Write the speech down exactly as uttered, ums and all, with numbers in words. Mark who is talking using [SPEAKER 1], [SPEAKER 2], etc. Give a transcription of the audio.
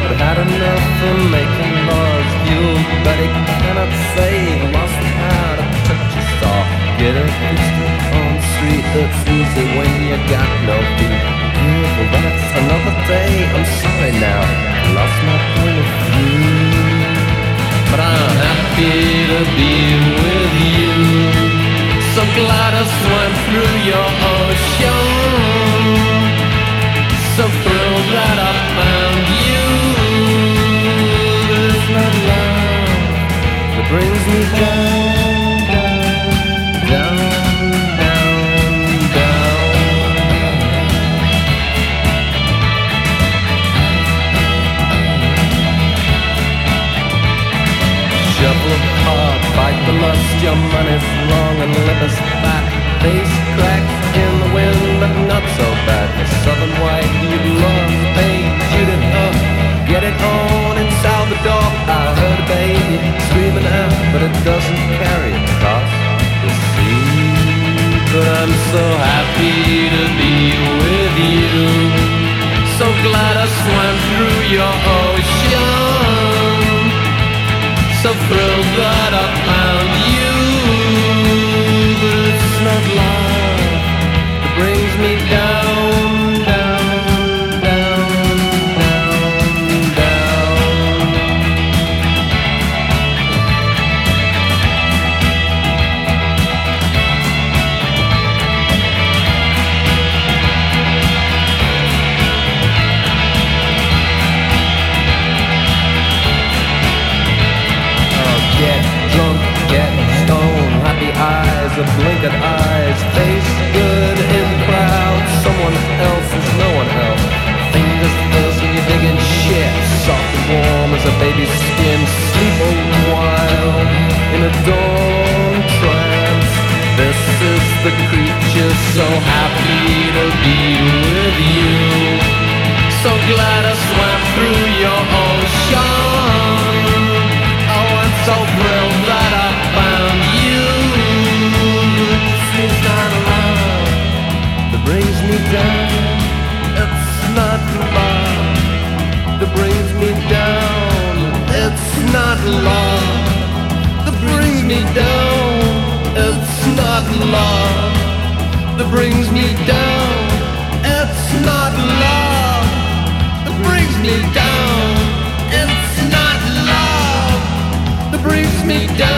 [SPEAKER 1] but had enough of making laws. Fueled, but it cannot save. Lost how to touch a saw. Get a pistol on the street that's easy when you got no feet. Yeah, well that's another day. I'm sorry now, I lost my point of view. But I'm happy to be with you. So glad I swam through your ocean. So thrilled that I found you. It's not love that brings me down, down, down, down. Shuffle apart, fight the lust, your money's long and live us fat. Face cracks in the wind, but not so bad. The southern white you'd love, paint, shoot it up, get it on in Salvador. I heard a baby screaming out, but it doesn't carry across the sea. But I'm so happy to be with you. So glad I swam through your ocean. So thrilled that I found you. But it's not love that brings me down, down, down, down, down. Oh, get drunk, get stoned, happy eyes, a blink of eyes, face good in the crowd, someone else is no one else. Fingers first when you're digging shit, soft and warm as a baby's skin. Sleep a while in a dawn trance. This is the creature, so happy to be with you. So glad I swam through your ocean. Oh, I'm so thrilled that I found you. It's not love that brings me down. It's not love that brings me down. It's not love that brings me down. It's not love that brings me down. It's not love that brings me down. It's not love that brings me down.